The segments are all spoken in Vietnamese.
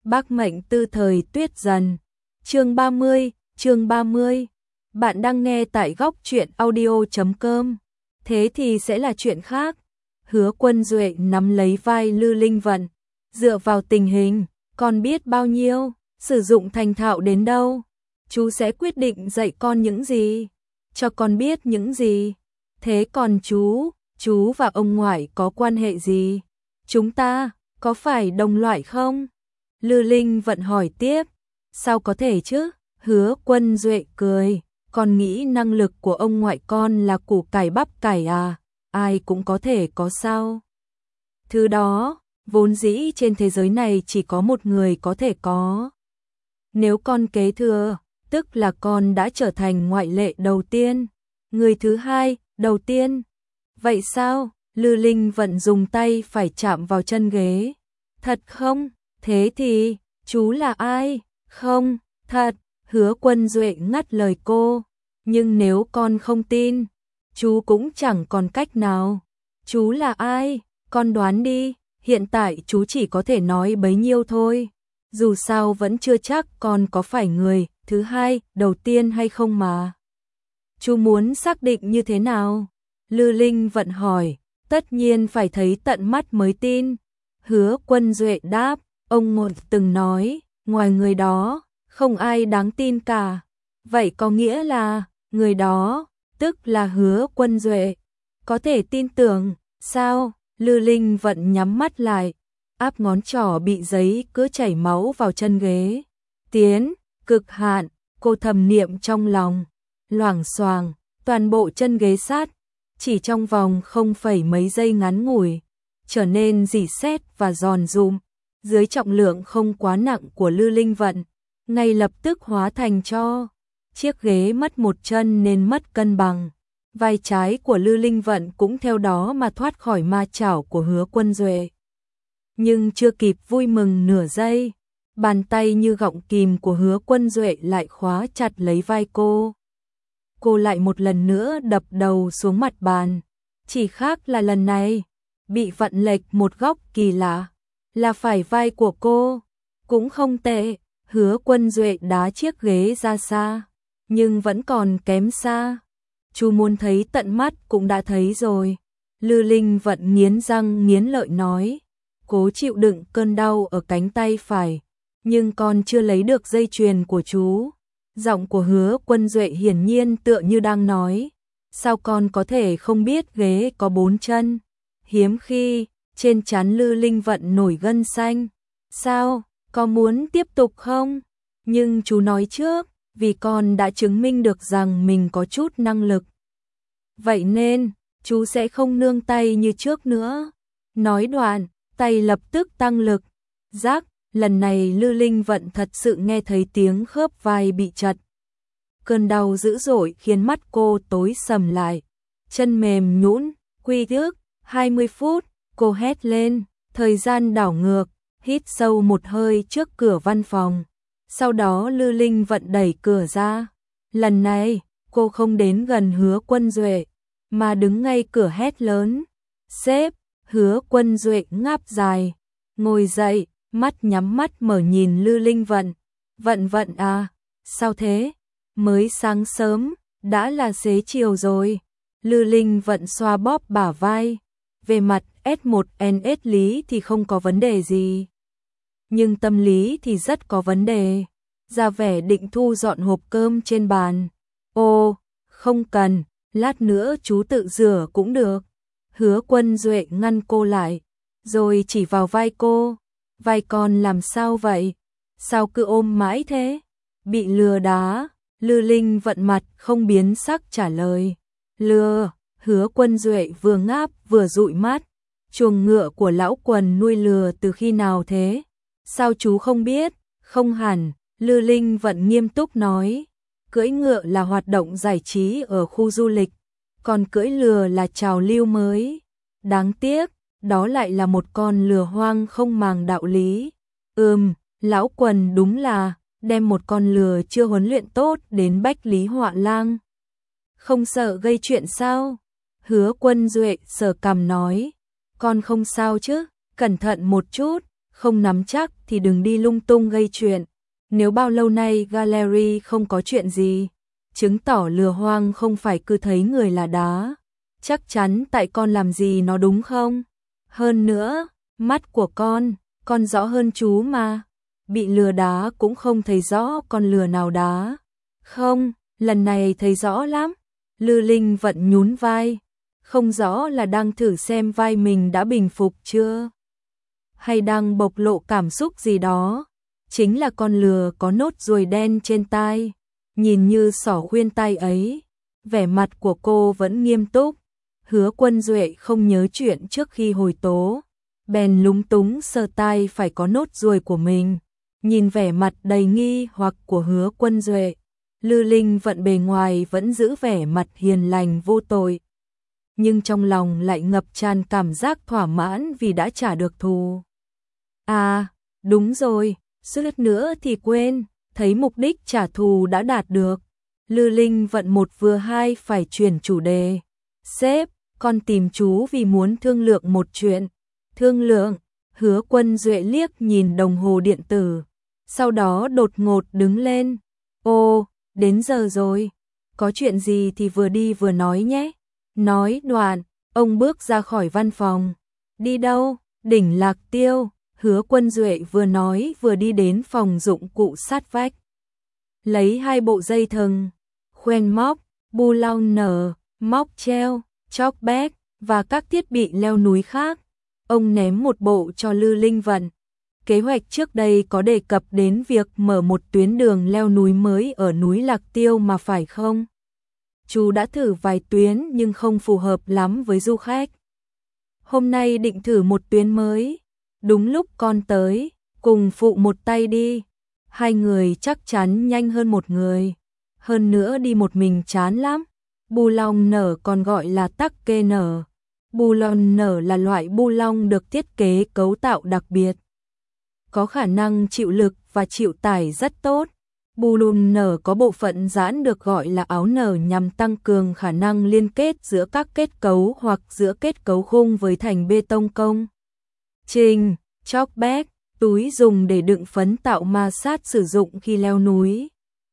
Bác mệnh tư thời tuyết dần. Chương 30. Bạn đang nghe tại góc truyện audio.com. Thế thì sẽ là chuyện khác. Hứa Quân Duệ nắm lấy vai Lư Linh Vận. Dựa vào tình hình, con biết bao nhiêu, sử dụng thành thạo đến đâu. Chú sẽ quyết định dạy con những gì, cho con biết những gì. Thế còn chú và ông ngoại có quan hệ gì? Chúng ta có phải đồng loại không? Lư Linh Vận hỏi tiếp. Sao có thể chứ? Hứa Quân Duệ cười. Con nghĩ năng lực của ông ngoại con là củ cải bắp cải à? Ai cũng có thể có sao? Thứ đó, vốn dĩ trên thế giới này chỉ có một người có thể có. Nếu con kế thừa, tức là con đã trở thành ngoại lệ đầu tiên. Người thứ hai, đầu tiên. Vậy sao? Lư Linh Vận dùng tay phải chạm vào chân ghế. Thật không? Thế thì, chú là ai? Không, thật. Hứa Quân Duệ ngắt lời cô. Nhưng nếu con không tin, chú cũng chẳng còn cách nào. Chú là ai? Con đoán đi. Hiện tại chú chỉ có thể nói bấy nhiêu thôi. Dù sao vẫn chưa chắc con có phải người thứ hai, đầu tiên hay không mà. Chú muốn xác định như thế nào? Lư Linh Vận hỏi. Tất nhiên phải thấy tận mắt mới tin. Hứa Quân Duệ đáp. Ông Ngột từng nói, ngoài người đó, không ai đáng tin cả. Vậy có nghĩa là, người đó, tức là Hứa Quân Duệ. Có thể tin tưởng, sao? Lư Linh Vận nhắm mắt lại, áp ngón trỏ bị giấy cứ chảy máu vào chân ghế. Tiến, cực hạn, cô thầm niệm trong lòng. Loảng xoàng, toàn bộ chân ghế sát, chỉ trong vòng không phẩy mấy giây ngắn ngủi, trở nên rỉ sét và giòn giụm. Dưới trọng lượng không quá nặng của Lư Linh Vận, ngay lập tức hóa thành tro. Chiếc ghế mất một chân nên mất cân bằng. Vai trái của Lư Linh Vận cũng theo đó mà thoát khỏi ma chảo của Hứa Quân Duệ. Nhưng chưa kịp vui mừng nửa giây, bàn tay như gọng kìm của Hứa Quân Duệ lại khóa chặt lấy vai cô. Cô lại một lần nữa đập đầu xuống mặt bàn. Chỉ khác là lần này, bị vặn lệch một góc kỳ lạ. Là phải vai của cô. Cũng không tệ. Hứa Quân Duệ đá chiếc ghế ra xa. Nhưng vẫn còn kém xa. Chú muốn thấy tận mắt cũng đã thấy rồi. Lư Linh Vận nghiến răng nghiến lợi nói. Cố chịu đựng cơn đau ở cánh tay phải. Nhưng con chưa lấy được dây chuyền của chú. Giọng của Hứa Quân Duệ hiển nhiên tựa như đang nói. Sao con có thể không biết ghế có 4 chân? Hiếm khi, trên trán Lư Linh Vận nổi gân xanh. Sao, có muốn tiếp tục không? Nhưng chú nói trước, vì con đã chứng minh được rằng mình có chút năng lực. Vậy nên, chú sẽ không nương tay như trước nữa. Nói đoạn, tay lập tức tăng lực. Rắc, lần này Lư Linh Vận thật sự nghe thấy tiếng khớp vai bị chặt. Cơn đau dữ dội khiến mắt cô tối sầm lại. Chân mềm nhũn, quy ước, 20 phút, cô hét lên, thời gian đảo ngược, hít sâu một hơi trước cửa văn phòng. Sau đó Lư Linh Vận đẩy cửa ra. Lần này, cô không đến gần Hứa Quân Duệ, mà đứng ngay cửa hét lớn. Sếp, Hứa Quân Duệ ngáp dài, ngồi dậy, mắt nhắm mắt mở nhìn Lư Linh Vận. Vận à, sao thế? Mới sáng sớm, đã là xế chiều rồi. Lư Linh Vận xoa bóp bả vai. Về mặt S1NS lý thì không có vấn đề gì. Nhưng tâm lý thì rất có vấn đề. Ra vẻ định thu dọn hộp cơm trên bàn. Ô, không cần, lát nữa chú tự rửa cũng được. Hứa Quân Duệ ngăn cô lại, rồi chỉ vào vai cô. Vai con làm sao vậy? Sao cứ ôm mãi thế? Bị lừa đá. Lư Linh Vận mặt không biến sắc trả lời. Lừa. Hứa Quân Duệ vừa ngáp vừa dụi mắt. Chuồng ngựa của lão Quần nuôi lừa từ khi nào thế? Sao chú không biết? Không hẳn, Lư Linh Vận nghiêm túc nói. Cưỡi ngựa là hoạt động giải trí ở khu du lịch, còn cưỡi lừa là trào lưu mới. Đáng tiếc, đó lại là một con lừa hoang không màng đạo lý. Lão Quần đúng là đem một con lừa chưa huấn luyện tốt đến Bách Lý Họa Lang. Không sợ gây chuyện sao? Hứa Quân Duệ sờ cằm nói. Con không sao chứ, cẩn thận một chút, không nắm chắc thì đừng đi lung tung gây chuyện. Nếu bao lâu nay gallery không có chuyện gì, chứng tỏ lừa hoang không phải cứ thấy người là đá. Chắc chắn tại con làm gì nó đúng không? Hơn nữa, mắt của con rõ hơn chú mà. Bị lừa đá cũng không thấy rõ con lừa nào đá. Không, lần này thấy rõ lắm. Lư Linh Vận nhún vai. Không rõ là đang thử xem vai mình đã bình phục chưa? Hay đang bộc lộ cảm xúc gì đó? Chính là con lừa có nốt ruồi đen trên tai. Nhìn như xỏ khuyên tai ấy. Vẻ mặt của cô vẫn nghiêm túc. Hứa Quân Duệ không nhớ chuyện trước khi hồi tố. Bèn lúng túng sờ tai phải có nốt ruồi của mình. Nhìn vẻ mặt đầy nghi hoặc của Hứa Quân Duệ, Lư Linh Vận bề ngoài vẫn giữ vẻ mặt hiền lành vô tội. Nhưng trong lòng lại ngập tràn cảm giác thỏa mãn vì đã trả được thù. À, đúng rồi, suýt nữa thì quên, thấy mục đích trả thù đã đạt được. Lư Linh Vận một vừa hai phải chuyển chủ đề. Sếp, con tìm chú vì muốn thương lượng một chuyện. Thương lượng? Hứa Quân Duệ liếc nhìn đồng hồ điện tử. Sau đó đột ngột đứng lên. Ô, đến giờ rồi. Có chuyện gì thì vừa đi vừa nói nhé. Nói đoạn, ông bước ra khỏi văn phòng. Đi đâu? Đỉnh Lạc Tiêu. Hứa Quân Duệ vừa nói vừa đi đến phòng dụng cụ sát vách. Lấy 2 bộ dây thừng, khoen móc, bu lông nở, móc treo, chóc bét và các thiết bị leo núi khác. Ông ném một bộ cho Lư Linh Vận. Kế hoạch trước đây có đề cập đến việc mở một tuyến đường leo núi mới ở núi Lạc Tiêu mà phải không? Chú đã thử vài tuyến nhưng không phù hợp lắm với du khách. Hôm nay định thử một tuyến mới. Đúng lúc con tới, cùng phụ một tay đi. 2 người chắc chắn nhanh hơn 1 người. Hơn nữa đi một mình chán lắm. Bu long nở còn gọi là tắc kê nở. Bu long nở là loại bu long được thiết kế cấu tạo đặc biệt. Có khả năng chịu lực và chịu tải rất tốt. Bu long nở có bộ phận giãn được gọi là áo nở nhằm tăng cường khả năng liên kết giữa các kết cấu hoặc giữa kết cấu khung với thành bê tông công. Trình, chóc bét, túi dùng để đựng phấn tạo ma sát sử dụng khi leo núi.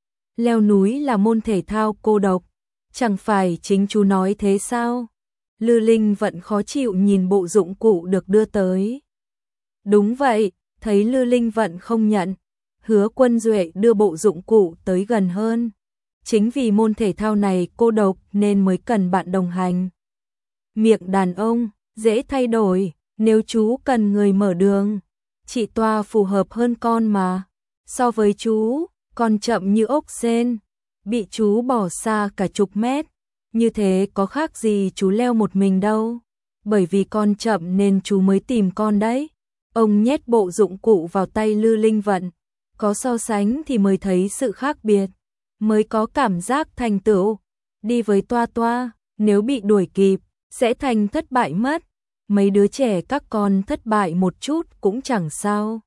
Leo núi là môn thể thao cô độc. Chẳng phải chính chú nói thế sao? Lư Linh Vận khó chịu nhìn bộ dụng cụ được đưa tới. Đúng vậy, thấy Lư Linh Vận không nhận. Hứa Quân Duệ đưa bộ dụng cụ tới gần hơn. Chính vì môn thể thao này cô độc nên mới cần bạn đồng hành. Miệng đàn ông, dễ thay đổi, nếu chú cần người mở đường. Chị Toa phù hợp hơn con mà. So với chú, con chậm như ốc sên. Bị chú bỏ xa cả chục mét. Như thế có khác gì chú leo một mình đâu. Bởi vì con chậm nên chú mới tìm con đấy. Ông nhét bộ dụng cụ vào tay Lư Linh Vận. Có so sánh thì mới thấy sự khác biệt. Mới có cảm giác thành tựu. Đi với Toa Toa, nếu bị đuổi kịp, sẽ thành thất bại mất. Mấy đứa trẻ các con thất bại một chút cũng chẳng sao.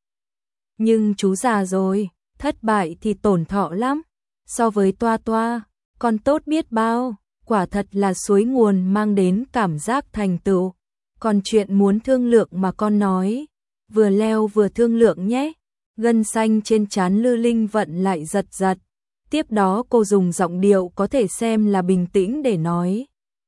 Nhưng chú già rồi, thất bại thì tổn thọ lắm. So với Toa Toa, con tốt biết bao. Quả thật là suối nguồn mang đến cảm giác thành tựu. Còn chuyện muốn thương lượng mà con nói, vừa leo vừa thương lượng nhé. Gân xanh trên trán Lư Linh Vận lại giật giật. Tiếp đó cô dùng giọng điệu có thể xem là bình tĩnh để nói.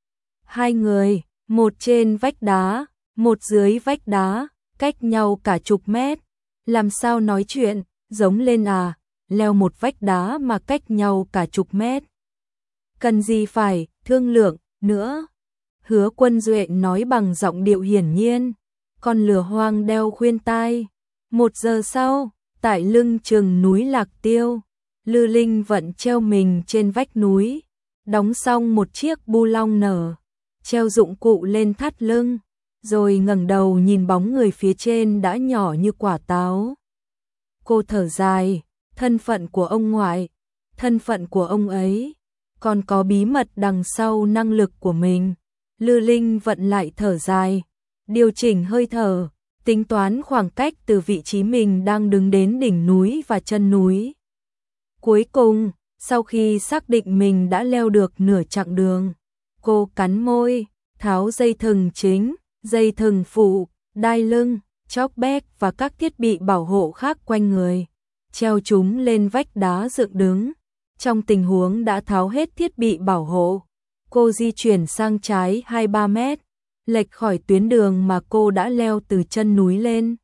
2 người, một trên vách đá, một dưới vách đá, cách nhau cả chục mét. Làm sao nói chuyện, giống lên à, leo một vách đá mà cách nhau cả chục mét. Cần gì phải thương lượng nữa. Hứa Quân Duệ nói bằng giọng điệu hiển nhiên. Con lừa hoang đeo khuyên tai. 1 giờ sau, tại lưng chừng núi Lạc Tiêu, Lư Linh Vận treo mình trên vách núi, đóng xong một chiếc bu long nở, treo dụng cụ lên thắt lưng, rồi ngẩng đầu nhìn bóng người phía trên đã nhỏ như quả táo. Cô thở dài, thân phận của ông ngoại, thân phận của ông ấy, còn có bí mật đằng sau năng lực của mình. Lư Linh Vận lại thở dài, điều chỉnh hơi thở, tính toán khoảng cách từ vị trí mình đang đứng đến đỉnh núi và chân núi. Cuối cùng, sau khi xác định mình đã leo được nửa chặng đường, cô cắn môi, tháo dây thừng chính, dây thừng phụ, đai lưng, chóc bét và các thiết bị bảo hộ khác quanh người, treo chúng lên vách đá dựng đứng. Trong tình huống đã tháo hết thiết bị bảo hộ, cô di chuyển sang trái 2-3 mét, lệch khỏi tuyến đường mà cô đã leo từ chân núi lên.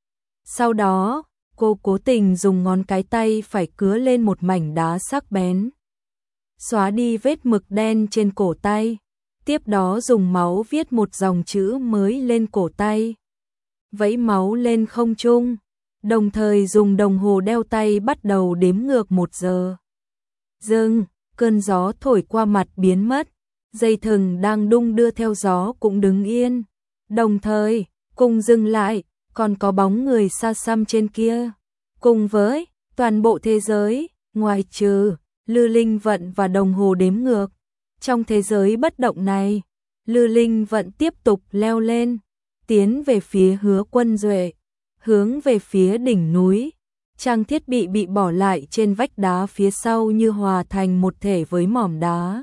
Sau đó, cô cố tình dùng ngón cái tay phải cứa lên một mảnh đá sắc bén, xóa đi vết mực đen trên cổ tay, tiếp đó dùng máu viết một dòng chữ mới lên cổ tay, vẫy máu lên không trung, đồng thời dùng đồng hồ đeo tay bắt đầu đếm ngược 1 giờ. Dừng, cơn gió thổi qua mặt biến mất, dây thừng đang đung đưa theo gió cũng đứng yên, đồng thời, cùng dừng lại, còn có bóng người xa xăm trên kia. Cùng với toàn bộ thế giới, ngoài trừ Lư Linh Vận và đồng hồ đếm ngược. Trong thế giới bất động này, Lư Linh Vận tiếp tục leo lên, tiến về phía Hứa Quân Duệ, hướng về phía đỉnh núi. Trang thiết bị bỏ lại trên vách đá phía sau như hòa thành một thể với mỏm đá.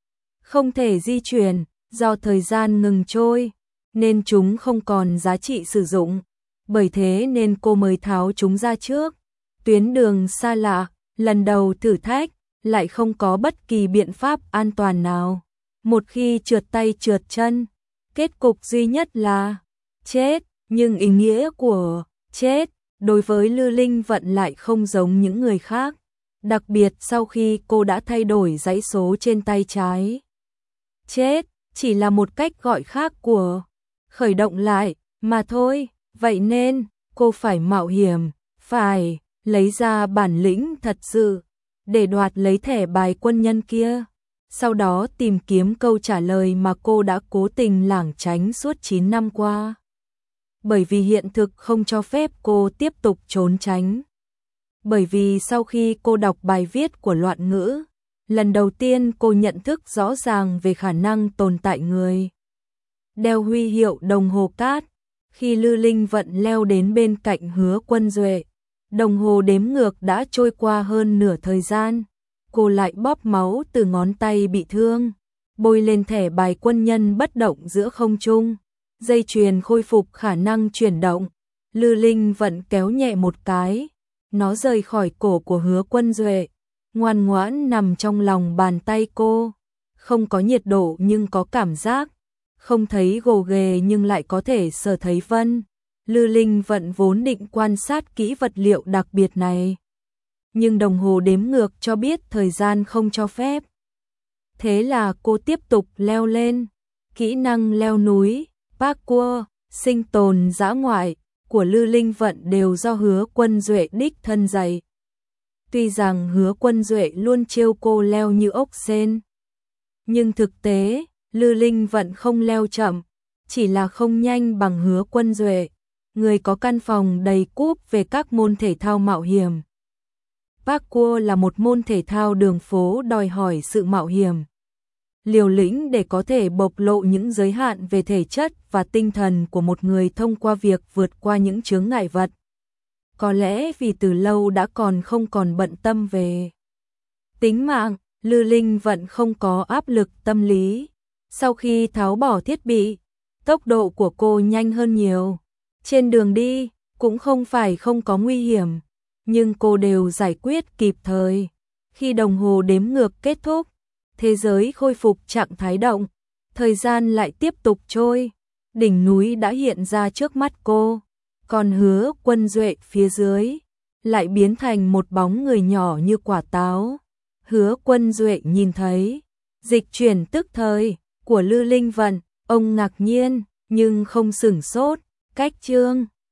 Không thể di chuyển, do thời gian ngừng trôi, nên chúng không còn giá trị sử dụng. Bởi thế nên cô mới tháo chúng ra trước. Tuyến đường xa lạ, lần đầu thử thách, lại không có bất kỳ biện pháp an toàn nào. Một khi trượt tay trượt chân, kết cục duy nhất là chết, nhưng ý nghĩa của chết đối với Lư Linh Vận lại không giống những người khác, đặc biệt sau khi cô đã thay đổi dãy số trên tay trái. Chết chỉ là một cách gọi khác của khởi động lại mà thôi, vậy nên cô phải mạo hiểm, phải lấy ra bản lĩnh thật sự để đoạt lấy thẻ bài quân nhân kia, sau đó tìm kiếm câu trả lời mà cô đã cố tình lảng tránh suốt 9 năm qua. Bởi vì hiện thực không cho phép cô tiếp tục trốn tránh. Bởi vì sau khi cô đọc bài viết của Loạn Ngữ, lần đầu tiên cô nhận thức rõ ràng về khả năng tồn tại người đeo huy hiệu đồng hồ cát. Khi Lư Linh Vận leo đến bên cạnh Hứa Quân Duệ, đồng hồ đếm ngược đã trôi qua hơn nửa thời gian. Cô lại bóp máu từ ngón tay bị thương, bôi lên thẻ bài quân nhân bất động giữa không trung. Dây chuyền khôi phục khả năng chuyển động. Lư Linh Vận kéo nhẹ một cái, nó rời khỏi cổ của Hứa Quân Duệ, ngoan ngoãn nằm trong lòng bàn tay cô. Không có nhiệt độ nhưng có cảm giác, không thấy gồ ghề nhưng lại có thể sờ thấy vân. Lư Linh Vận vốn định quan sát kỹ vật liệu đặc biệt này, nhưng đồng hồ đếm ngược cho biết thời gian không cho phép. Thế là cô tiếp tục leo lên. Kỹ năng leo núi, parkour, sinh tồn dã ngoại của Lư Linh Vận đều do Hứa Quân Duệ đích thân dạy. Tuy rằng Hứa Quân Duệ luôn trêu cô leo như ốc sên, nhưng thực tế, Lư Linh Vận không leo chậm, chỉ là không nhanh bằng Hứa Quân Duệ, người có căn phòng đầy cúp về các môn thể thao mạo hiểm. Parkour là một môn thể thao đường phố đòi hỏi sự mạo hiểm, liều lĩnh để có thể bộc lộ những giới hạn về thể chất và tinh thần của một người thông qua việc vượt qua những chướng ngại vật. Có lẽ vì từ lâu đã không còn bận tâm về tính mạng, Lư Linh Vận không có áp lực tâm lý. Sau khi tháo bỏ thiết bị, tốc độ của cô nhanh hơn nhiều. Trên đường đi, cũng không phải không có nguy hiểm, nhưng cô đều giải quyết kịp thời. Khi đồng hồ đếm ngược kết thúc, thế giới khôi phục trạng thái động, thời gian lại tiếp tục trôi. Đỉnh núi đã hiện ra trước mắt cô, còn Hứa Quân Duệ phía dưới lại biến thành một bóng người nhỏ như quả táo. Hứa Quân Duệ nhìn thấy dịch chuyển tức thời của Lư Linh Vận, ông ngạc nhiên nhưng không sửng sốt. Cách chương